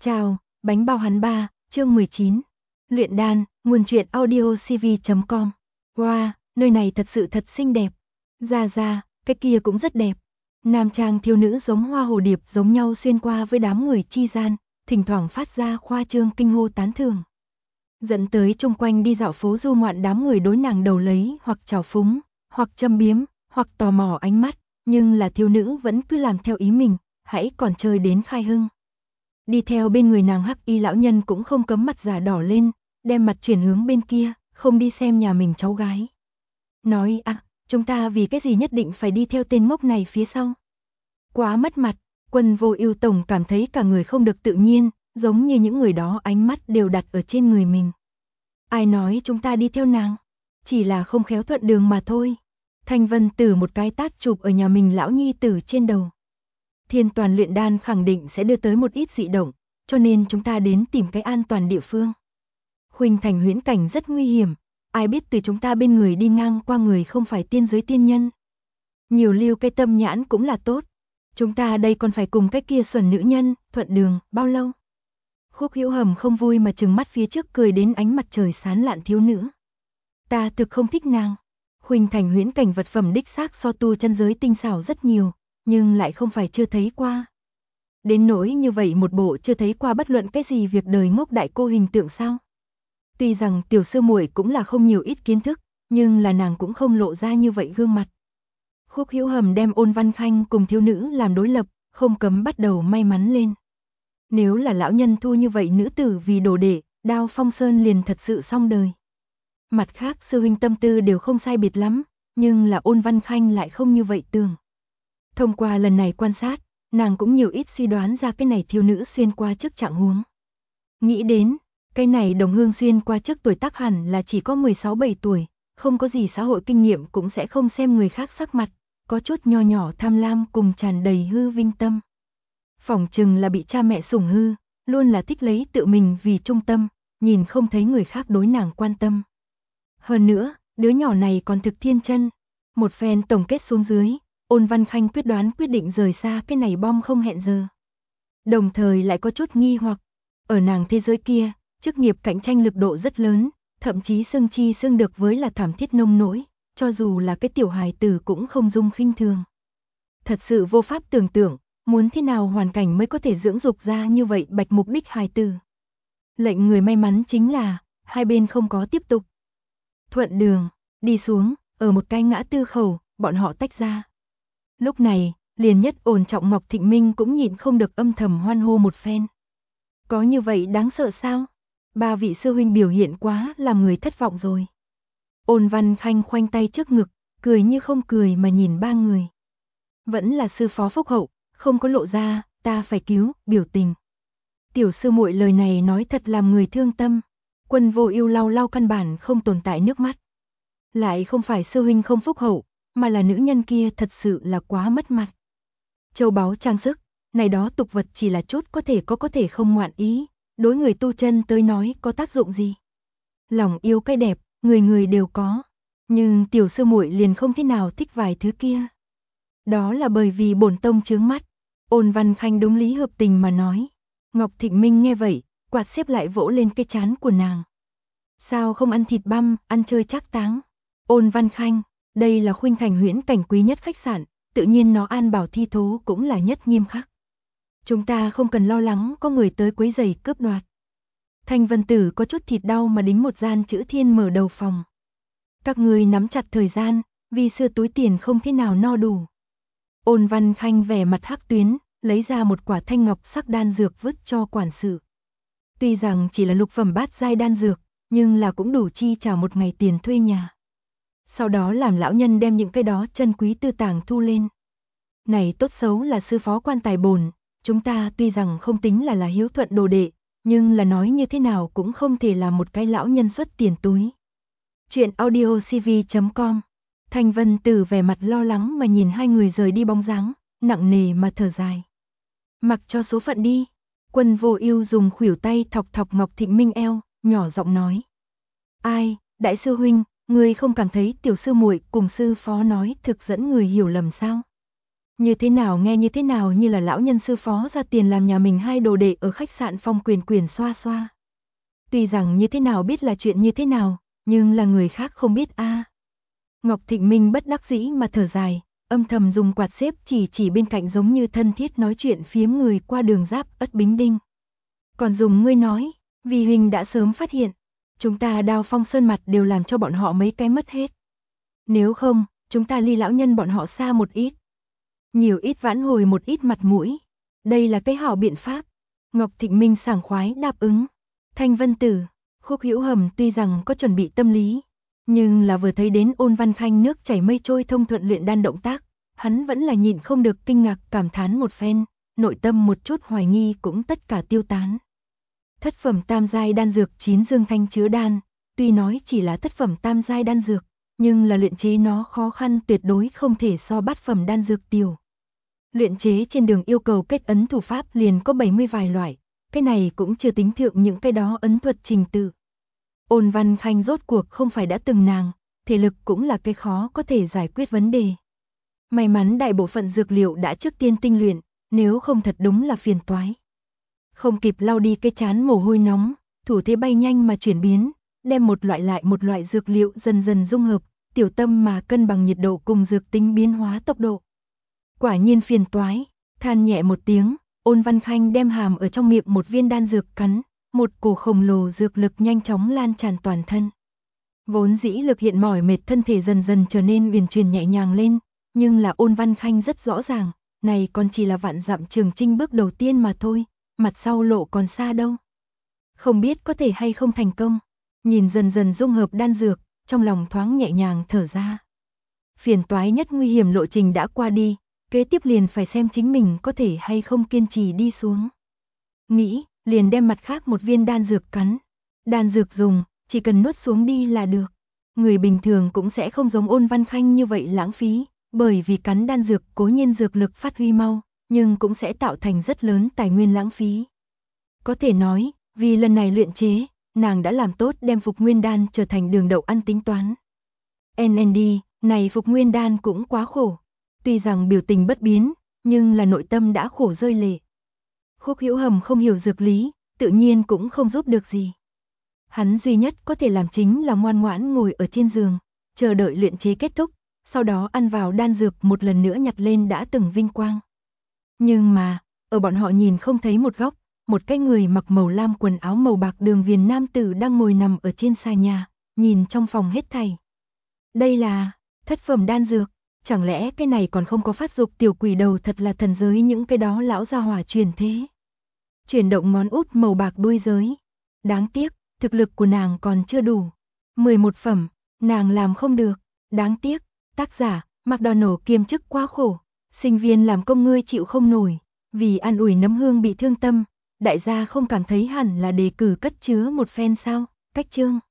Chào, bánh bao hắn ba, chương 19. Luyện đan, nguồn truyện audiocv.com. Wow, nơi này thật sự thật xinh đẹp. Ra, cái kia cũng rất đẹp. Nam trang thiếu nữ giống hoa hồ điệp giống nhau xuyên qua với đám người chi gian, thỉnh thoảng phát ra khoa trương kinh hô tán thưởng. Dẫn tới chung quanh đi dạo phố du ngoạn đám người đối nàng đầu lấy hoặc trào phúng, hoặc châm biếm, hoặc tò mò ánh mắt, nhưng là thiếu nữ vẫn cứ làm theo ý mình, hãy còn chơi đến khai hưng. Đi theo bên người nàng hắc y lão nhân cũng không cấm mặt già đỏ lên, đem mặt chuyển hướng bên kia, không đi xem nhà mình cháu gái. Nói chúng ta vì cái gì nhất định phải đi theo tên ngốc này phía sau. Quá mất mặt, Quân Vô Ưu tổng cảm thấy cả người không được tự nhiên, giống như những người đó ánh mắt đều đặt ở trên người mình. Ai nói chúng ta đi theo nàng, chỉ là không khéo thuận đường mà thôi. Thanh Vân Tử một cái tát chụp ở nhà mình lão nhi tử trên đầu. Thiên Toàn luyện đan khẳng định sẽ đưa tới một ít dị động, cho nên chúng ta đến tìm cái an toàn địa phương. Khuynh Thành huyễn cảnh rất nguy hiểm, ai biết từ chúng ta bên người đi ngang qua người không phải tiên giới tiên nhân. Nhiều lưu cái tâm nhãn cũng là tốt. Chúng ta đây còn phải cùng cái kia xuẩn nữ nhân, thuận đường, bao lâu? Khúc Hữu Hầm không vui mà trừng mắt phía trước cười đến ánh mặt trời sáng lạn thiếu nữ. Ta thực không thích nàng. Khuynh Thành huyễn cảnh vật phẩm đích xác so tu chân giới tinh xảo rất nhiều, nhưng lại không phải chưa thấy qua. Đến nỗi như vậy một bộ chưa thấy qua bất luận cái gì việc đời ngốc đại cô hình tượng sao? Tuy rằng tiểu sư muội cũng là không nhiều ít kiến thức, nhưng là nàng cũng không lộ ra như vậy gương mặt. Khúc Hữu Hầm đem Ôn Văn Khanh cùng thiếu nữ làm đối lập, không cấm bắt đầu may mắn lên. Nếu là lão nhân thu như vậy nữ tử vì đồ đệ, Đao Phong Sơn liền thật sự xong đời. Mặt khác sư huynh tâm tư đều không sai biệt lắm, nhưng là Ôn Văn Khanh lại không như vậy tưởng. Thông qua lần này quan sát, nàng cũng nhiều ít suy đoán ra cái này thiếu nữ xuyên qua trước trạng huống. Nghĩ đến, cái này đồng hương xuyên qua trước tuổi tác hẳn là chỉ có 16-17 tuổi, không có gì xã hội kinh nghiệm cũng sẽ không xem người khác sắc mặt, có chút nho nhỏ tham lam cùng tràn đầy hư vinh tâm. Phỏng chừng là bị cha mẹ sủng hư, luôn là thích lấy tự mình vì trung tâm, nhìn không thấy người khác đối nàng quan tâm. Hơn nữa, đứa nhỏ này còn thực thiên chân. Một phen tổng kết xuống dưới, Ôn Văn Khanh quyết định rời xa cái này bom không hẹn giờ. Đồng thời lại có chút nghi hoặc, ở nàng thế giới kia, chức nghiệp cạnh tranh lực độ rất lớn, thậm chí xưng được với là thảm thiết nông nỗi, cho dù là cái tiểu hài tử cũng không dung khinh thường. Thật sự vô pháp tưởng tượng, muốn thế nào hoàn cảnh mới có thể dưỡng dục ra như vậy bạch mục đích hài tử. Lệnh người may mắn chính là, hai bên không có tiếp tục. Thuận đường, đi xuống, ở một cái ngã tư khẩu, bọn họ tách ra. Lúc này, liền nhất ổn trọng Ngọc Thịnh Minh cũng nhịn không được âm thầm hoan hô một phen. Có như vậy đáng sợ sao? Ba vị sư huynh biểu hiện quá làm người thất vọng rồi. Ôn Văn Khanh khoanh tay trước ngực, cười như không cười mà nhìn ba người. Vẫn là sư phó phúc hậu, không có lộ ra, ta phải cứu, biểu tình. Tiểu sư muội lời này nói thật làm người thương tâm. Quân Vô Ưu lau căn bản không tồn tại nước mắt. Lại không phải sư huynh không phúc hậu, mà là nữ nhân kia thật sự là quá mất mặt. Châu báu trang sức, này đó tục vật chỉ là chút có thể không ngoạn ý, đối người tu chân tới nói có tác dụng gì. Lòng yêu cái đẹp, người người đều có, nhưng tiểu sư muội liền không thế nào thích vài thứ kia. Đó là bởi vì bổn tông chướng mắt. Ôn Văn Khanh đúng lý hợp tình mà nói. Ngọc Thịnh Minh nghe vậy, quạt xếp lại vỗ lên cái trán của nàng. Sao không ăn thịt băm, ăn chơi trác táng? Ôn Văn Khanh, đây là Khuynh Thành huyễn cảnh quý nhất khách sạn, tự nhiên nó an bảo thi thố cũng là nhất nghiêm khắc. Chúng ta không cần lo lắng có người tới quấy rầy cướp đoạt. Thanh Vân Tử có chút thịt đau mà đính một gian chữ thiên mở đầu phòng. Các người nắm chặt thời gian, vì xưa túi tiền không thế nào no đủ. Ôn Văn Khanh vẻ mặt hắc tuyến, lấy ra một quả thanh ngọc sắc đan dược vứt cho quản sự. Tuy rằng chỉ là lục phẩm bát giai đan dược, nhưng là cũng đủ chi trả một ngày tiền thuê nhà. Sau đó làm lão nhân đem những cái đó chân quý tư tàng thu lên. Này tốt xấu là sư phó quan tài bổn, chúng ta tuy rằng không tính là hiếu thuận đồ đệ, nhưng là nói như thế nào cũng không thể làm một cái lão nhân xuất tiền túi. Chuyện audiocv.com. Thanh Vân Tử vẻ mặt lo lắng mà nhìn hai người rời đi bóng dáng, nặng nề mà thở dài. Mặc cho số phận đi. Quân Vô Ưu dùng khuỷu tay thọc Ngọc Thịnh Minh eo, nhỏ giọng nói. Ai, đại sư huynh, ngươi không cảm thấy tiểu sư muội cùng sư phó nói thực dẫn người hiểu lầm sao? Như thế nào nghe như thế nào như là lão nhân sư phó ra tiền làm nhà mình hai đồ đệ ở khách sạn Phong Quyền Quyền xoa xoa. Tuy rằng như thế nào biết là chuyện như thế nào, nhưng là người khác không biết a. Ngọc Thịnh Minh bất đắc dĩ mà thở dài, âm thầm dùng quạt xếp chỉ bên cạnh giống như thân thiết nói chuyện phiếm người qua đường giáp Ất Bính Đinh. Còn dùng ngươi nói, vì Hình đã sớm phát hiện, chúng ta Đao Phong Sơn mặt đều làm cho bọn họ mấy cái mất hết. Nếu không, chúng ta ly lão nhân bọn họ xa một ít. Nhiều ít vãn hồi một ít mặt mũi. Đây là cái hảo biện pháp. Ngọc Thịnh Minh sảng khoái đáp ứng. Thanh Vân Tử, Khúc Hữu Hầm tuy rằng có chuẩn bị tâm lý, nhưng là vừa thấy đến Ôn Văn Khanh nước chảy mây trôi thông thuận luyện đan động tác, hắn vẫn là nhịn không được kinh ngạc cảm thán một phen, nội tâm một chút hoài nghi cũng tất cả tiêu tán. Thất phẩm tam giai đan dược 9 dương thanh chứa đan, tuy nói chỉ là thất phẩm tam giai đan dược, nhưng là luyện chế nó khó khăn tuyệt đối không thể so bát phẩm đan dược tiểu. Luyện chế trên đường yêu cầu kết ấn thủ pháp liền có 70 vài loại, cái này cũng chưa tính thượng những cái đó ấn thuật trình tự. Ôn Văn Khanh rốt cuộc không phải đã từng nàng, thể lực cũng là cái khó có thể giải quyết vấn đề. May mắn đại bộ phận dược liệu đã trước tiên tinh luyện, nếu không thật đúng là phiền toái. Không kịp lau đi cái chán mồ hôi nóng, thủ thế bay nhanh mà chuyển biến, đem một loại lại một loại dược liệu dần dần dung hợp, tiểu tâm mà cân bằng nhiệt độ cùng dược tính biến hóa tốc độ. Quả nhiên phiền toái, than nhẹ một tiếng, Ôn Văn Khanh đem hàm ở trong miệng một viên đan dược cắn, một cổ khổng lồ dược lực nhanh chóng lan tràn toàn thân. Vốn dĩ lực hiện mỏi mệt thân thể dần dần trở nên uyển chuyển nhẹ nhàng lên, nhưng là Ôn Văn Khanh rất rõ ràng, này còn chỉ là vạn dặm trường chinh bước đầu tiên mà thôi, mặt sau lộ còn xa đâu. Không biết có thể hay không thành công, nhìn dần dần dung hợp đan dược, trong lòng thoáng nhẹ nhàng thở ra. Phiền toái nhất nguy hiểm lộ trình đã qua đi, kế tiếp liền phải xem chính mình có thể hay không kiên trì đi xuống. Nghĩ, liền đem mặt khác một viên đan dược cắn. Đan dược dùng, chỉ cần nuốt xuống đi là được. Người bình thường cũng sẽ không giống Ôn Văn Khanh như vậy lãng phí, bởi vì cắn đan dược cố nhiên dược lực phát huy mau, nhưng cũng sẽ tạo thành rất lớn tài nguyên lãng phí. Có thể nói, vì lần này luyện chế, nàng đã làm tốt đem Phục Nguyên Đan trở thành đường đậu ăn tính toán. NND, này Phục Nguyên Đan cũng quá khổ. Tuy rằng biểu tình bất biến, nhưng là nội tâm đã khổ rơi lệ. Khúc Hữu Hầm không hiểu dược lý, tự nhiên cũng không giúp được gì. Hắn duy nhất có thể làm chính là ngoan ngoãn ngồi ở trên giường, chờ đợi luyện chế kết thúc, sau đó ăn vào đan dược một lần nữa nhặt lên đã từng vinh quang. Nhưng mà, ở bọn họ nhìn không thấy một góc, một cái người mặc màu lam quần áo màu bạc đường viền nam tử đang ngồi nằm ở trên xà nhà, nhìn trong phòng hết thảy. Đây là thất phẩm đan dược, chẳng lẽ cái này còn không có phát dục tiểu quỷ đầu thật là thần giới những cái đó lão gia hỏa truyền thế. Chuyển động ngón út màu bạc đuôi giới. Đáng tiếc, thực lực của nàng còn chưa đủ. 11 phẩm, nàng làm không được. Đáng tiếc, tác giả, McDonald kiêm chức quá khổ. Sinh viên làm công ngươi chịu không nổi. Vì an ủi Nấm Hương bị thương tâm, đại gia không cảm thấy hẳn là đề cử cất chứa một phen sao. Cách chương